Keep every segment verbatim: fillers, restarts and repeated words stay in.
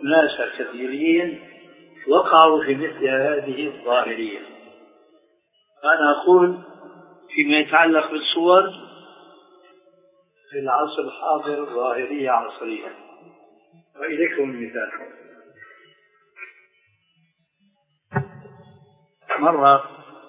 ناس كثيرين وقعوا في مثل هذه الظاهرية. أنا أقول فيما يتعلق بالصور في العصر الحاضر ظاهرية عصرية. وإليكم المثال. مرة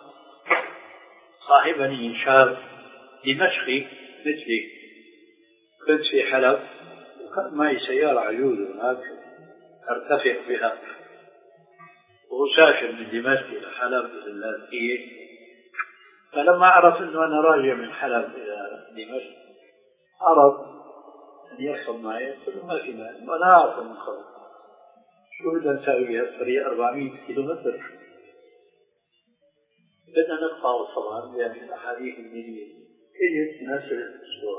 صاحبني شاب دمشقي مثلي، كنت في حلب وكان معي سيارة عجوز هناك أرتفق بها وأسافر من دمشق إلى حلب إلى اللاذقية. فلما عرف أنه أنا راجع من حلب إلى دمشق عرض أن يركب معي، قلت له ما في مال وأنا أعرف من قبل شو بدنا نسوي بهذا الطريق أربعمائة كيلومتر. بدنا نقطعه طبعا بهذه الأحاديث الدينية. إجت نزلت الصورة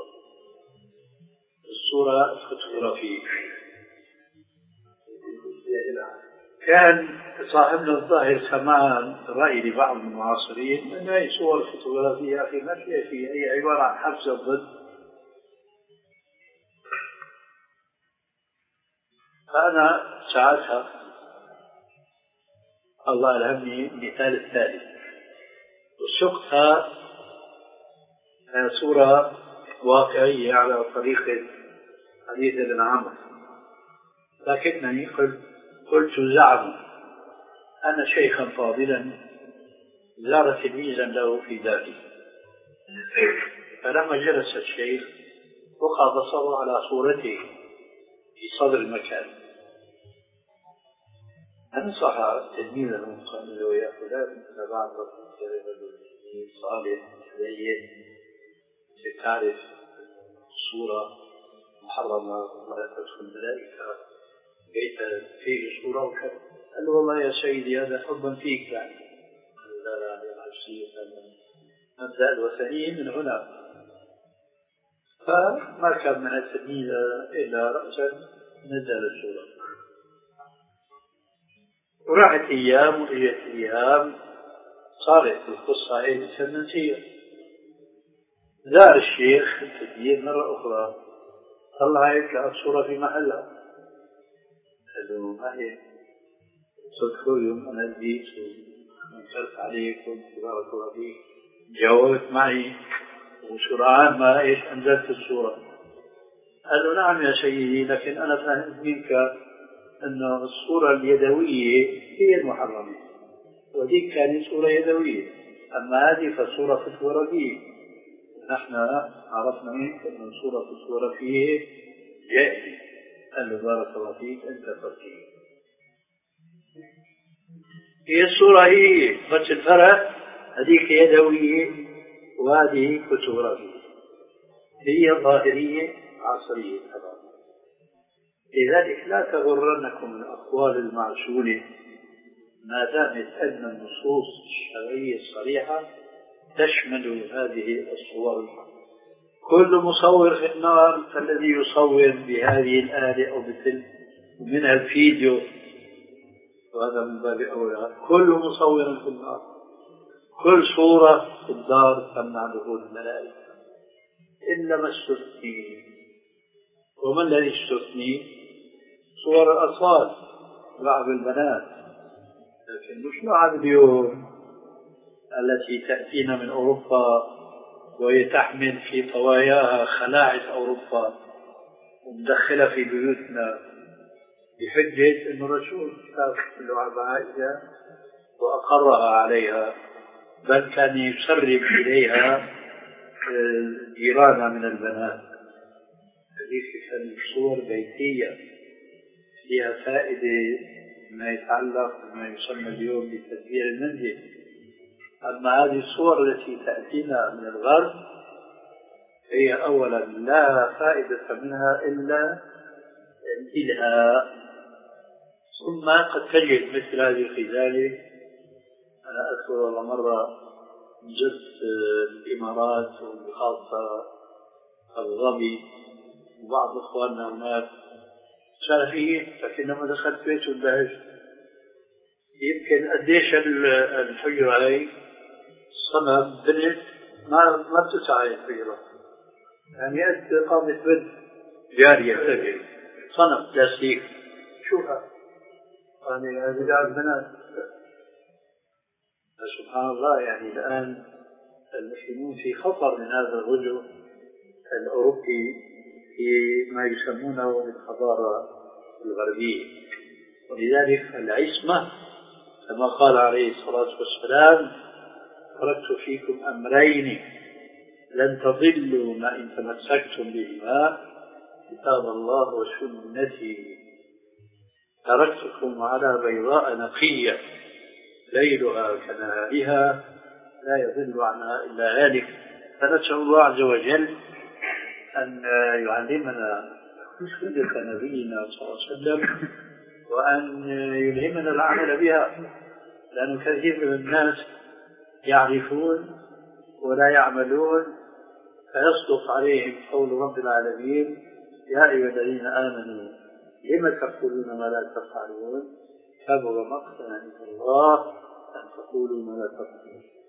الصورة فوتوغرافية. كان صاحبنا الظاهر سمعان رأي لبعض المعاصرين أن هذه صور فوتوغرافية أخي ما فيها شيء، هي عبارة عن حبس الضد. فأنا ساعتها الله ألهمني المثال الثالث وسقتها صورة واقعية على طريقة حديث ابن عمرو، لكنني قلت قلت زعم أن شيخا فاضلا زار تلميذا له في داره، فلما جلس الشيخ وقع بصره على صورته في صدر المكان. أنصح تلميذا قال له يا فلان أنت بعد رجل صالح زين تعرف صورة محرمة ولا تدخل الملائكة بيت فيه صورة وكذا. قال له والله يا سيدي هذا حبا فيك يعني. لا لا لا نفسي مبدأ الوثنيين من هنا. فما كان من التلميذ إلا رأسا نزل الصورة. وراحت أيام وإجت أيام صارت القصة هي سنسية. زار الشيخ التدبير مرة أخرى طلعت الصورة في محلها. قال له ما هي؟ صدقوا يوم أنا البيت وانكرت عليك وانتبارك الله فيك جاوبت معي وسرعان ما إيش أنزلت الصورة. قال له نعم يا سيدي لكن أنا فهمت منك أن الصورة اليدوية هي المحرمة وديك كانت صورة يدوية، أما هذه فصورة فوتوغرافية. نحن عرفنا منك أن الصورة فوتوغرافية جائزة. قال له بارك الله فيك أنت فقيه. هي الصورة هي بس الفرق هذيك يدوية وهذه فوتوغرافية، هي ظاهرية عصرية طبعا. لذلك لا تغرنكم الأقوال المعسولة ما دامت أن النصوص الشرعية الصريحة تشمل هذه الصور. كل مصور في النار فالذي يصور بهذه الآلة أو بتلك ومنها الفيديو وهذا من باب أولى. كل مصور في النار. كل صورة في الدار تمنع دخول الملائكة إلا ما استثني. وما الذي استثني؟ صور الأطفال لعب البنات، لكن مش لعب اليوم التي تأتينا من أوروبا وهي تحمل في طواياها خلاعة أوروبا ومدخلة في بيوتنا بحجة أن الرسول شاف اللعب عائشة وأقرها عليها، بل كان يسرب إليها جيرانها من البنات. هذه كانت صور بيتية فيها فائدة ما يتعلق بما يسمى اليوم بتدبير المنزل. أما هذه الصور التي تأتينا من الغرب هي أولا لا فائدة منها إلا الإلهاء، ثم قد تجد مثل هذه الخزالة. أنا أذكر والله مرة زرت الإمارات وبخاصة أبو ظبي وبعض إخواننا هناك سلفيين، لكن لما دخلت بيت اندهشت. يمكن قديش الحجرة هاي صنم بنت ما ما بتسعى الحجرة، يعني قد قامت بنت جارية تجري صنم بلاستيك. شو هذا؟ يعني هذه بدعة البنات. سبحان الله، يعني الآن المسلمون في خطر من هذا الرجوع الأوروبي في ما يسمونه بالحضارة الغربية. ولذلك العصمة كما قال عليه الصلاة والسلام: تركت فيكم أمرين لن تضلوا ما إن تمسكتم بهما، كتاب الله وسنتي. تركتكم على بيضاء نقية ليلها كنهارها لا يضل عنها إلا هالك. فنسأل الله عز وجل أن يعلمنا سنة نبينا صلى الله عليه وسلم وأن يلهمنا العمل بها، لأن كثير من الناس يعرفون ولا يعملون، فيصدق عليهم قول رب العالمين: يا أيها الذين آمنوا لم تقولون ما لا تفعلون كبر مقتا عند الله أن تقولوا ما لا تفعلون.